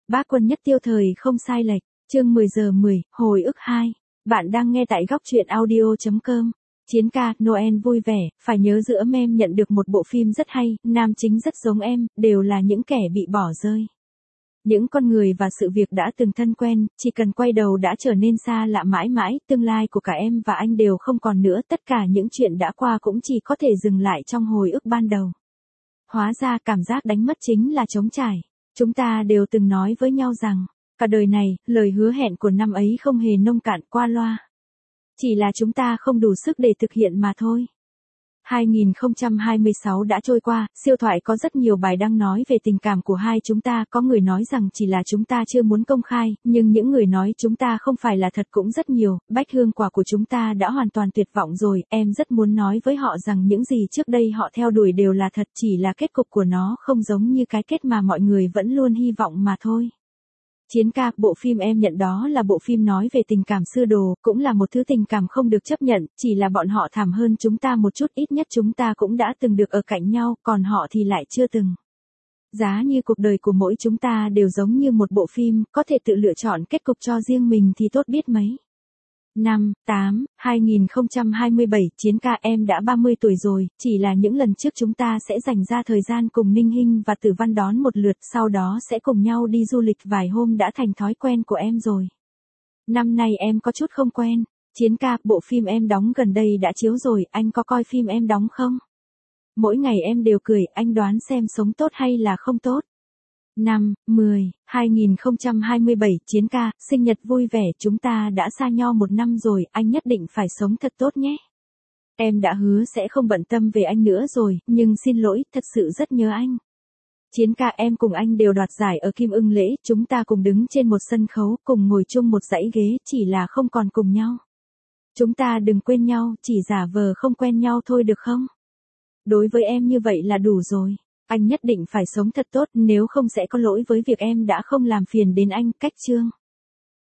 Bác Quân Nhất Tiêu thời không sai lệch, chương 10 giờ 10, hồi ức 2. Bạn đang nghe tại góc truyện audio.com. Chiến ca, Noel vui vẻ, phải nhớ giữa em nhận được một bộ phim rất hay, nam chính rất giống em, đều là những kẻ bị bỏ rơi. Những con người và sự việc đã từng thân quen, chỉ cần quay đầu đã trở nên xa lạ mãi mãi, tương lai của cả em và anh đều không còn nữa, tất cả những chuyện đã qua cũng chỉ có thể dừng lại trong hồi ức ban đầu. Hóa ra cảm giác đánh mất chính là trống trải. Chúng ta đều từng nói với nhau rằng, cả đời này, lời hứa hẹn của năm ấy không hề nông cạn qua loa. Chỉ là chúng ta không đủ sức để thực hiện mà thôi. 2026 đã trôi qua, siêu thoại có rất nhiều bài đăng nói về tình cảm của hai chúng ta, có người nói rằng chỉ là chúng ta chưa muốn công khai, nhưng những người nói chúng ta không phải là thật cũng rất nhiều, bách hương quả của chúng ta đã hoàn toàn tuyệt vọng rồi, em rất muốn nói với họ rằng những gì trước đây họ theo đuổi đều là thật, chỉ là kết cục của nó không giống như cái kết mà mọi người vẫn luôn hy vọng mà thôi. Chiến ca, bộ phim em nhận đó là bộ phim nói về tình cảm xưa đồ, cũng là một thứ tình cảm không được chấp nhận, chỉ là bọn họ thảm hơn chúng ta một chút, ít nhất chúng ta cũng đã từng được ở cạnh nhau, còn họ thì lại chưa từng. Giá như cuộc đời của mỗi chúng ta đều giống như một bộ phim, có thể tự lựa chọn kết cục cho riêng mình thì tốt biết mấy. 2027, Chiến ca, em đã 30 tuổi rồi, chỉ là những lần trước chúng ta sẽ dành ra thời gian cùng Ninh Hinh và Tử Văn đón một lượt, sau đó sẽ cùng nhau đi du lịch vài hôm đã thành thói quen của em rồi. Năm nay em có chút không quen. Chiến ca, bộ phim em đóng gần đây đã chiếu rồi, anh có coi phim em đóng không? Mỗi ngày em đều cười, anh đoán xem sống tốt hay là không tốt. 2027, Chiến ca, sinh nhật vui vẻ, chúng ta đã xa nhau 1 năm rồi, anh nhất định phải sống thật tốt nhé. Em đã hứa sẽ không bận tâm về anh nữa rồi, nhưng xin lỗi, thật sự rất nhớ anh. Chiến ca, em cùng anh đều đoạt giải ở Kim Ưng Lễ, chúng ta cùng đứng trên một sân khấu, cùng ngồi chung một dãy ghế, chỉ là không còn cùng nhau. Chúng ta đừng quên nhau, chỉ giả vờ không quen nhau thôi được không? Đối với em như vậy là đủ rồi. Anh nhất định phải sống thật tốt, nếu không sẽ có lỗi với việc em đã không làm phiền đến anh, cách chương.